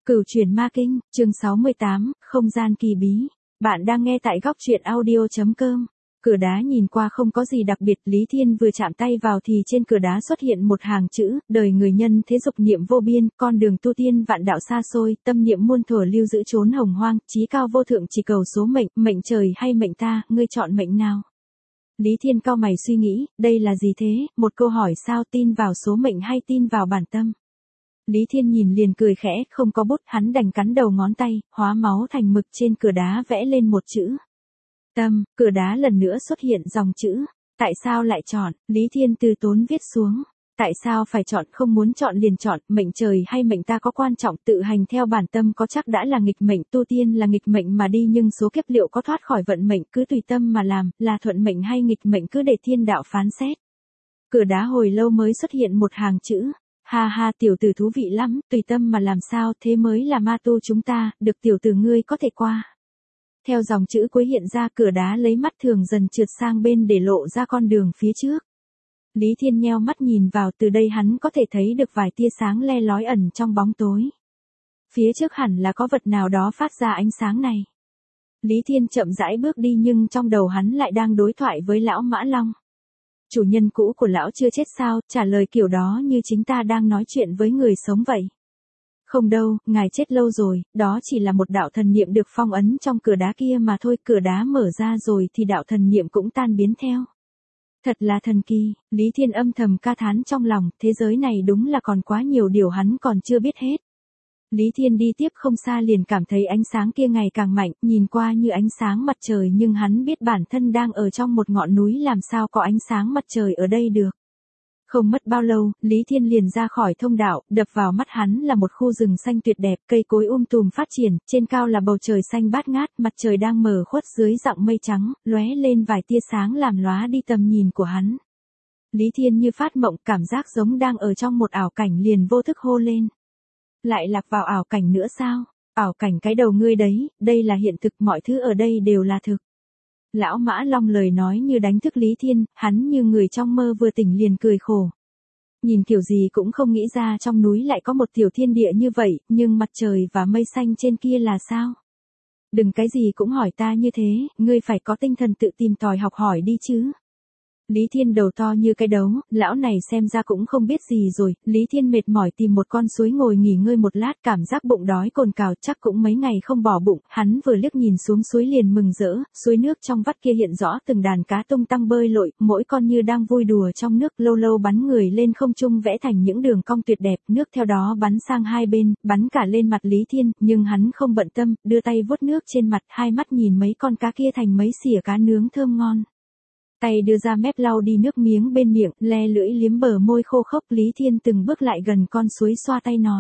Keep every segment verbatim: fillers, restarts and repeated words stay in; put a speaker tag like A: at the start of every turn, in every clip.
A: Cửu Chuyển Ma Kinh, chương sáu mươi tám, Không gian kỳ bí. Bạn đang nghe tại góc truyện audio chấm com. Cửa đá nhìn qua không có gì đặc biệt, Lý Thiên vừa chạm tay vào thì trên cửa đá xuất hiện một hàng chữ, đời người nhân thế dục niệm vô biên, con đường tu tiên vạn đạo xa xôi, tâm niệm muôn thuở lưu giữ chốn hồng hoang, chí cao vô thượng chỉ cầu số mệnh, mệnh trời hay mệnh ta, ngươi chọn mệnh nào? Lý Thiên cau mày suy nghĩ, đây là gì thế, một câu hỏi sao, tin vào số mệnh hay tin vào bản tâm? Lý Thiên nhìn liền cười khẽ, không có bút, hắn đành cắn đầu ngón tay, hóa máu thành mực trên cửa đá vẽ lên một chữ. Tâm, cửa đá lần nữa xuất hiện dòng chữ. Tại sao lại chọn? Lý Thiên từ tốn viết xuống. Tại sao phải chọn, không muốn chọn liền chọn, mệnh trời hay mệnh ta có quan trọng, tự hành theo bản tâm có chắc đã là nghịch mệnh, tu tiên là nghịch mệnh mà đi nhưng số kiếp liệu có thoát khỏi vận mệnh, cứ tùy tâm mà làm, là thuận mệnh hay nghịch mệnh cứ để thiên đạo phán xét. Cửa đá hồi lâu mới xuất hiện một hàng chữ. Ha ha, tiểu tử thú vị lắm, tùy tâm mà làm sao, thế mới là ma tu chúng ta, được tiểu tử ngươi có thể qua. Theo dòng chữ cuối hiện ra, cửa đá lấy mắt thường dần trượt sang bên để lộ ra con đường phía trước. Lý Thiên nheo mắt nhìn vào, từ đây hắn có thể thấy được vài tia sáng le lói ẩn trong bóng tối. Phía trước hẳn là có vật nào đó phát ra ánh sáng này. Lý Thiên chậm rãi bước đi nhưng trong đầu hắn lại đang đối thoại với lão Mã Long. Chủ nhân cũ của lão chưa chết sao, trả lời kiểu đó như chính ta đang nói chuyện với người sống vậy. Không đâu, ngài chết lâu rồi, đó chỉ là một đạo thần niệm được phong ấn trong cửa đá kia mà thôi, cửa đá mở ra rồi thì đạo thần niệm cũng tan biến theo. Thật là thần kỳ, Lý Thiên âm thầm ca thán trong lòng, thế giới này đúng là còn quá nhiều điều hắn còn chưa biết hết. Lý Thiên đi tiếp không xa liền cảm thấy ánh sáng kia ngày càng mạnh, nhìn qua như ánh sáng mặt trời nhưng hắn biết bản thân đang ở trong một ngọn núi, làm sao có ánh sáng mặt trời ở đây được. Không mất bao lâu, Lý Thiên liền ra khỏi thông đạo, đập vào mắt hắn là một khu rừng xanh tuyệt đẹp, cây cối um tùm phát triển, trên cao là bầu trời xanh bát ngát, mặt trời đang mờ khuất dưới dặng mây trắng, lóe lên vài tia sáng làm lóa đi tầm nhìn của hắn. Lý Thiên như phát mộng, cảm giác giống đang ở trong một ảo cảnh liền vô thức hô lên. Lại lạc vào ảo cảnh nữa sao? Ảo cảnh cái đầu ngươi đấy, đây là hiện thực, mọi thứ ở đây đều là thực. Lão Mã Long lời nói như đánh thức Lý Thiên, hắn như người trong mơ vừa tỉnh liền cười khổ. Nhìn kiểu gì cũng không nghĩ ra trong núi lại có một tiểu thiên địa như vậy, nhưng mặt trời và mây xanh trên kia là sao? Đừng cái gì cũng hỏi ta như thế, ngươi phải có tinh thần tự tìm tòi học hỏi đi chứ. Lý Thiên đầu to như cái đấu, lão này xem ra cũng không biết gì rồi, Lý Thiên mệt mỏi tìm một con suối ngồi nghỉ ngơi một lát, cảm giác bụng đói cồn cào, chắc cũng mấy ngày không bỏ bụng, hắn vừa liếc nhìn xuống suối liền mừng rỡ, suối nước trong vắt kia hiện rõ từng đàn cá tung tăng bơi lội, mỗi con như đang vui đùa trong nước, lâu lâu bắn người lên không trung vẽ thành những đường cong tuyệt đẹp, nước theo đó bắn sang hai bên, bắn cả lên mặt Lý Thiên, nhưng hắn không bận tâm, đưa tay vuốt nước trên mặt, hai mắt nhìn mấy con cá kia thành mấy xỉa cá nướng thơm ngon. Tay đưa ra mép lau đi nước miếng bên miệng, le lưỡi liếm bờ môi khô khốc, Lý Thiên từng bước lại gần con suối xoa tay nói.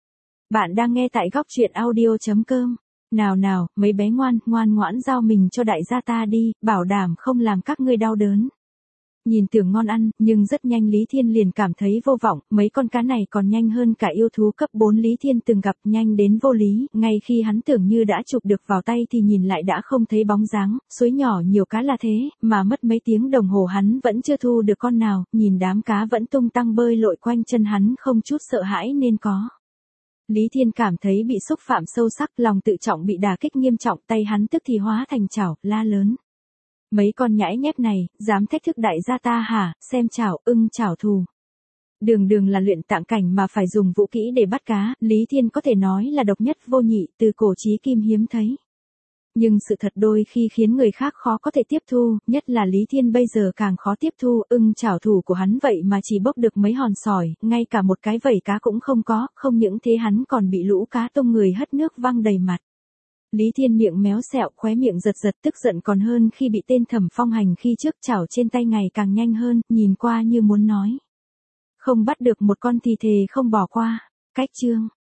A: Bạn đang nghe tại góc truyện audio chấm com. Nào nào, mấy bé ngoan, ngoan ngoãn giao mình cho đại gia ta đi, bảo đảm không làm các ngươi đau đớn. Nhìn tưởng ngon ăn, nhưng rất nhanh Lý Thiên liền cảm thấy vô vọng, mấy con cá này còn nhanh hơn cả yêu thú cấp bốn Lý Thiên từng gặp, nhanh đến vô lý, ngay khi hắn tưởng như đã chụp được vào tay thì nhìn lại đã không thấy bóng dáng, suối nhỏ nhiều cá là thế, mà mất mấy tiếng đồng hồ hắn vẫn chưa thu được con nào, nhìn đám cá vẫn tung tăng bơi lội quanh chân hắn không chút sợ hãi nên có. Lý Thiên cảm thấy bị xúc phạm sâu sắc, lòng tự trọng bị đả kích nghiêm trọng, tay hắn tức thì hóa thành chảo, la lớn. Mấy con nhãi nhép này, dám thách thức đại gia ta hả, xem chảo, ưng chảo thù. Đường đường là luyện tạng cảnh mà phải dùng vũ kỹ để bắt cá, Lý Thiên có thể nói là độc nhất vô nhị, từ cổ chí kim hiếm thấy. Nhưng sự thật đôi khi khiến người khác khó có thể tiếp thu, nhất là Lý Thiên bây giờ càng khó tiếp thu, ưng chảo thủ của hắn vậy mà chỉ bốc được mấy hòn sỏi, ngay cả một cái vẩy cá cũng không có, không những thế hắn còn bị lũ cá tông người hất nước văng đầy mặt. Lý Thiên miệng méo sẹo, khóe miệng giật giật, tức giận còn hơn khi bị tên Thẩm Phong hành khi trước, chảo trên tay ngày càng nhanh hơn, nhìn qua như muốn nói. Không bắt được một con thì thề không bỏ qua. Cách chương